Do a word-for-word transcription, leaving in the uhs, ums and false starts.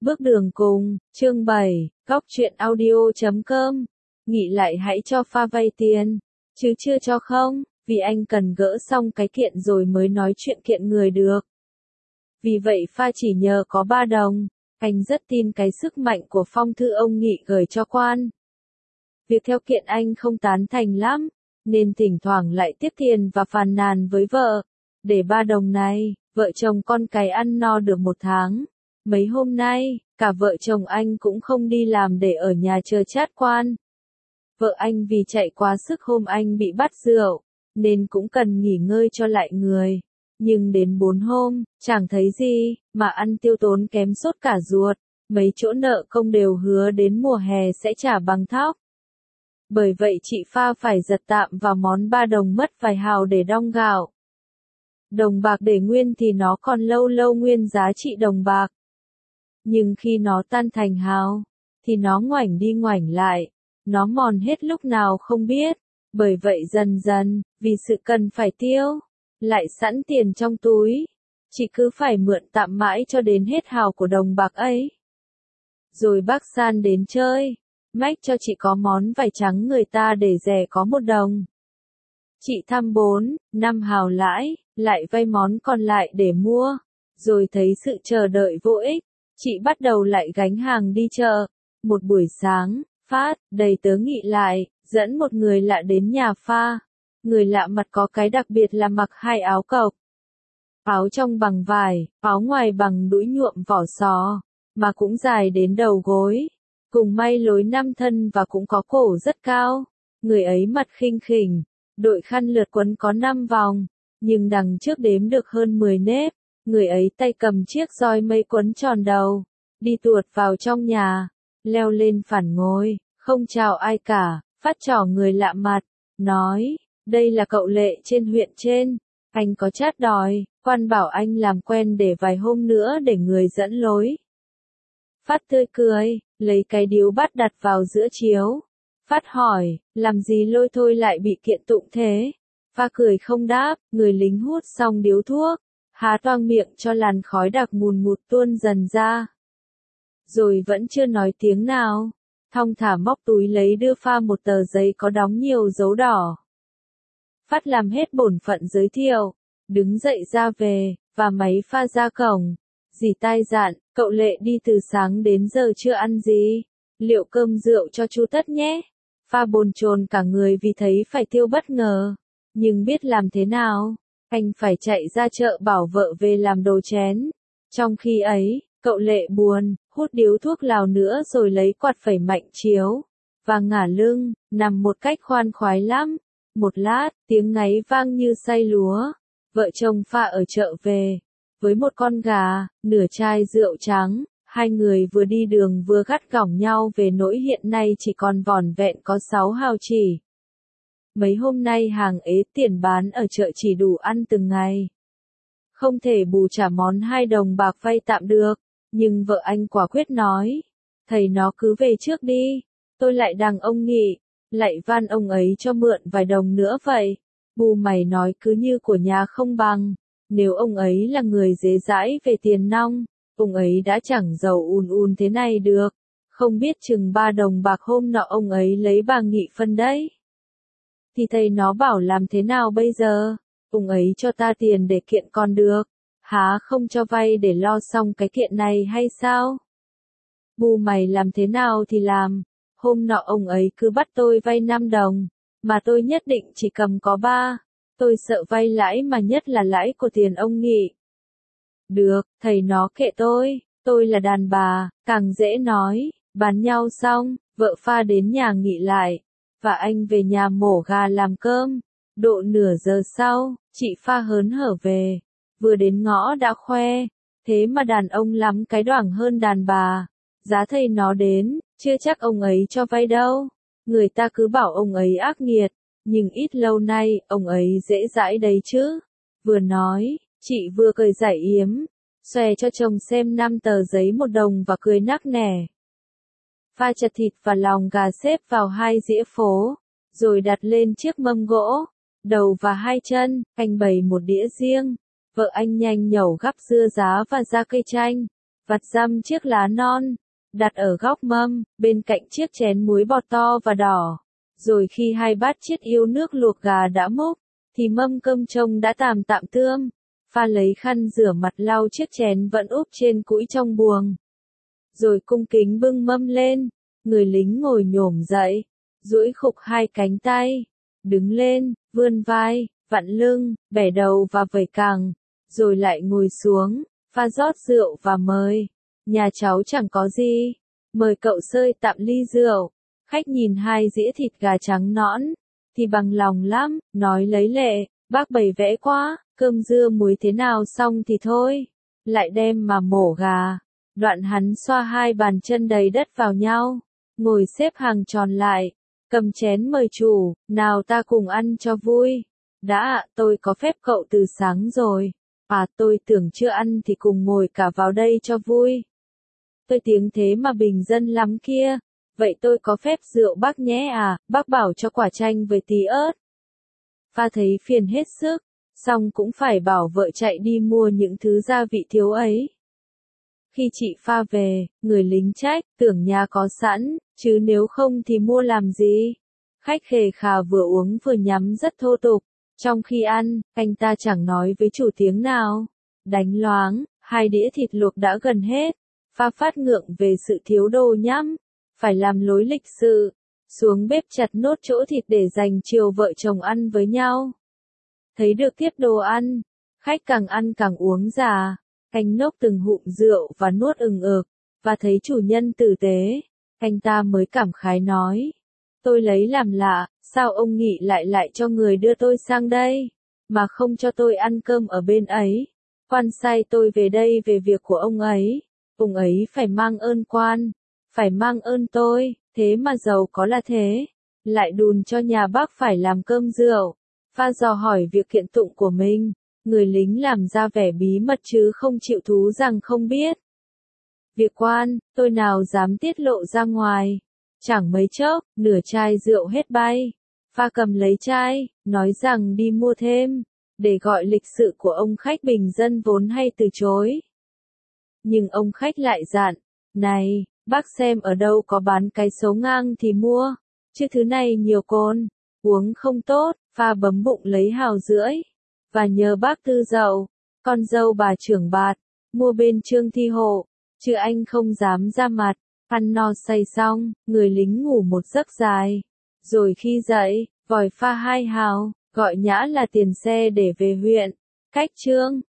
Bước đường cùng, chương bảy, góc truyện audio chấm com. Nghĩ lại hãy cho pha vay tiền, chứ chưa cho không, vì anh cần gỡ xong cái kiện rồi mới nói chuyện kiện người được. Vì vậy pha chỉ nhờ có ba đồng, anh rất tin cái sức mạnh của phong thư ông Nghị gửi cho quan. Việc theo kiện anh không tán thành lắm, nên thỉnh thoảng lại tiếp tiền và phàn nàn với vợ. Để ba đồng này, vợ chồng con cái ăn no được một tháng. Mấy hôm nay, cả vợ chồng anh cũng không đi làm để ở nhà chờ chát quan. Vợ anh vì chạy quá sức hôm anh bị bắt rượu, nên cũng cần nghỉ ngơi cho lại người. Nhưng đến bốn hôm, chẳng thấy gì, mà ăn tiêu tốn kém sốt cả ruột. Mấy chỗ nợ công đều hứa đến mùa hè sẽ trả bằng thóc. Bởi vậy chị pha phải giật tạm vào món ba đồng mất vài hào để đong gạo. Đồng bạc để nguyên thì nó còn lâu lâu nguyên giá trị đồng bạc. Nhưng khi nó tan thành hào, thì nó ngoảnh đi ngoảnh lại, nó mòn hết lúc nào không biết. Bởi vậy dần dần, vì sự cần phải tiêu, lại sẵn tiền trong túi, chị cứ phải mượn tạm mãi cho đến hết hào của đồng bạc ấy. Rồi bác San đến chơi, mách cho chị có món vải trắng người ta để rẻ có một đồng. Chị thăm bốn, năm hào lãi, lại vay món còn lại để mua, rồi thấy sự chờ đợi vô ích, chị bắt đầu lại gánh hàng đi chợ. Một buổi sáng, Phát, đầy tớ Nghị lại, dẫn một người lạ đến nhà pha. Người lạ mặt có cái đặc biệt là mặc hai áo cộc. Áo trong bằng vải, áo ngoài bằng đũi nhuộm vỏ sò, mà cũng dài đến đầu gối. Cùng may lối năm thân và cũng có cổ rất cao. Người ấy mặt khinh khỉnh, đội khăn lượt quấn có năm vòng, nhưng đằng trước đếm được hơn mười nếp. Người ấy tay cầm chiếc roi mây quấn tròn đầu, đi tuột vào trong nhà, leo lên phản ngồi, không chào ai cả, Phát trỏ người lạ mặt, nói, đây là cậu Lệ trên huyện trên, anh có chát đòi, quan bảo anh làm quen để vài hôm nữa để người dẫn lối. Phát tươi cười, lấy cái điếu bát đặt vào giữa chiếu. Phát hỏi, làm gì lôi thôi lại bị kiện tụng thế? Pha cười không đáp, người lính hút xong điếu thuốc, há toang miệng cho làn khói đặc mùn ngụt tuôn dần ra. Rồi vẫn chưa nói tiếng nào, thong thả móc túi lấy đưa Pha một tờ giấy có đóng nhiều dấu đỏ. Phát làm hết bổn phận giới thiệu, đứng dậy ra về, và máy Pha ra cổng. Dì tai dặn, cậu Lệ đi từ sáng đến giờ chưa ăn gì, liệu cơm rượu cho chú Tất nhé. Pha bồn chồn cả người vì thấy phải tiêu bất ngờ, nhưng biết làm thế nào, anh phải chạy ra chợ bảo vợ về làm đồ chén. Trong khi ấy, cậu Lệ buồn, hút điếu thuốc lào nữa rồi lấy quạt phẩy mạnh chiếu, và ngả lưng, nằm một cách khoan khoái lắm. Một lát, tiếng ngáy vang như xay lúa. Vợ chồng Pha ở chợ về, với một con gà, nửa chai rượu trắng. Hai người vừa đi đường vừa gắt gỏng nhau về nỗi hiện nay chỉ còn vỏn vẹn có sáu hào chỉ. Mấy hôm nay hàng ế tiền bán ở chợ chỉ đủ ăn từng ngày. Không thể bù trả món hai đồng bạc vay tạm được, nhưng vợ anh quả quyết nói, thầy nó cứ về trước đi, tôi lại đằng ông Nghị, lại van ông ấy cho mượn vài đồng nữa vậy. Bù mày nói cứ như của nhà không bằng, nếu ông ấy là người dễ dãi về tiền nong, ông ấy đã chẳng giàu ùn ùn thế này được, không biết chừng ba đồng bạc hôm nọ ông ấy lấy bà Nghị phân đấy. Thì thầy nó bảo làm thế nào bây giờ, ông ấy cho ta tiền để kiện còn được, há không cho vay để lo xong cái kiện này hay sao? Bù mày làm thế nào thì làm, hôm nọ ông ấy cứ bắt tôi vay năm đồng, mà tôi nhất định chỉ cầm có ba, tôi sợ vay lãi mà nhất là lãi của tiền ông Nghị. Được, thầy nó kệ tôi, tôi là đàn bà, càng dễ nói. Bán nhau xong, vợ Pha đến nhà Nghị lại, và anh về nhà mổ gà làm cơm. Độ nửa giờ sau, chị Pha hớn hở về, vừa đến ngõ đã khoe, thế mà đàn ông lắm cái đoảng hơn đàn bà. Giá thầy nó đến, chưa chắc ông ấy cho vay đâu. Người ta cứ bảo ông ấy ác nghiệt, nhưng ít lâu nay, ông ấy dễ dãi đấy chứ. Vừa nói, chị vừa cười giải yếm, xòe cho chồng xem năm tờ giấy một đồng và cười nắc nẻ. Pha chặt thịt và lòng gà xếp vào hai dĩa phố, rồi đặt lên chiếc mâm gỗ, đầu và hai chân, anh bày một đĩa riêng. Vợ anh nhanh nhẩu gắp dưa giá và ra cây chanh, vặt răm chiếc lá non, đặt ở góc mâm, bên cạnh chiếc chén muối bọt to và đỏ. Rồi khi hai bát chiết yêu nước luộc gà đã múc, thì mâm cơm trông đã tàm tạm tươm. Pha lấy khăn rửa mặt lau chiếc chén vẫn úp trên cũi trong buồng. Rồi cung kính bưng mâm lên, người lính ngồi nhổm dậy, duỗi khục hai cánh tay, đứng lên, vươn vai, vặn lưng, bẻ đầu và vẩy cẳng, rồi lại ngồi xuống, pha rót rượu và mời. Nhà cháu chẳng có gì, mời cậu sơi tạm ly rượu. Khách nhìn hai dĩa thịt gà trắng nõn, thì bằng lòng lắm, nói lấy lệ, bác bày vẽ quá, cơm dưa muối thế nào xong thì thôi, lại đem mà mổ gà. Đoạn hắn xoa hai bàn chân đầy đất vào nhau, ngồi xếp hàng tròn lại, cầm chén mời chủ, nào ta cùng ăn cho vui. Đã ạ, tôi có phép cậu từ sáng rồi. À, tôi tưởng chưa ăn thì cùng ngồi cả vào đây cho vui. Tôi tiếng thế mà bình dân lắm kia. Vậy tôi có phép rượu bác nhé à, bác bảo cho quả chanh với tí ớt. Pha thấy phiền hết sức, xong cũng phải bảo vợ chạy đi mua những thứ gia vị thiếu ấy. Khi chị pha về, người lính trách, tưởng nhà có sẵn, chứ nếu không thì mua làm gì. Khách khề khà vừa uống vừa nhắm rất thô tục. Trong khi ăn, anh ta chẳng nói với chủ tiếng nào. Đánh loáng, hai đĩa thịt luộc đã gần hết. Pha phát ngượng về sự thiếu đồ nhắm. Phải làm lối lịch sự. Xuống bếp chặt nốt chỗ thịt để dành chiều vợ chồng ăn với nhau. Thấy được tiếp đồ ăn, khách càng ăn càng uống già. Anh nốc từng hụm rượu và nuốt ừng ực. Và thấy chủ nhân tử tế. Anh ta mới cảm khái nói. Tôi lấy làm lạ, sao ông Nghị lại lại cho người đưa tôi sang đây, mà không cho tôi ăn cơm ở bên ấy. Quan sai tôi về đây về việc của ông ấy, ông ấy phải mang ơn quan, phải mang ơn tôi, thế mà giàu có là thế. Lại đùn cho nhà bác phải làm cơm rượu, pha dò hỏi việc kiện tụng của mình, người lính làm ra vẻ bí mật chứ không chịu thú rằng không biết. Việc quan, tôi nào dám tiết lộ ra ngoài. Chẳng mấy chốc, nửa chai rượu hết bay. Pha cầm lấy chai, nói rằng đi mua thêm, để gọi lịch sự của ông khách bình dân vốn hay từ chối. Nhưng ông khách lại dặn, này, bác xem ở đâu có bán cái xấu ngang thì mua, chứ thứ này nhiều cồn, uống không tốt. Pha bấm bụng lấy hào rưỡi, và nhờ bác Tư Dậu, con dâu bà trưởng bạt, mua bên Trương Thi Hộ, chứ anh không dám ra mặt. Ăn no say xong, người lính ngủ một giấc dài. Rồi khi dậy, vòi pha hai hào, gọi Nhã là tiền xe để về huyện. Cách Trương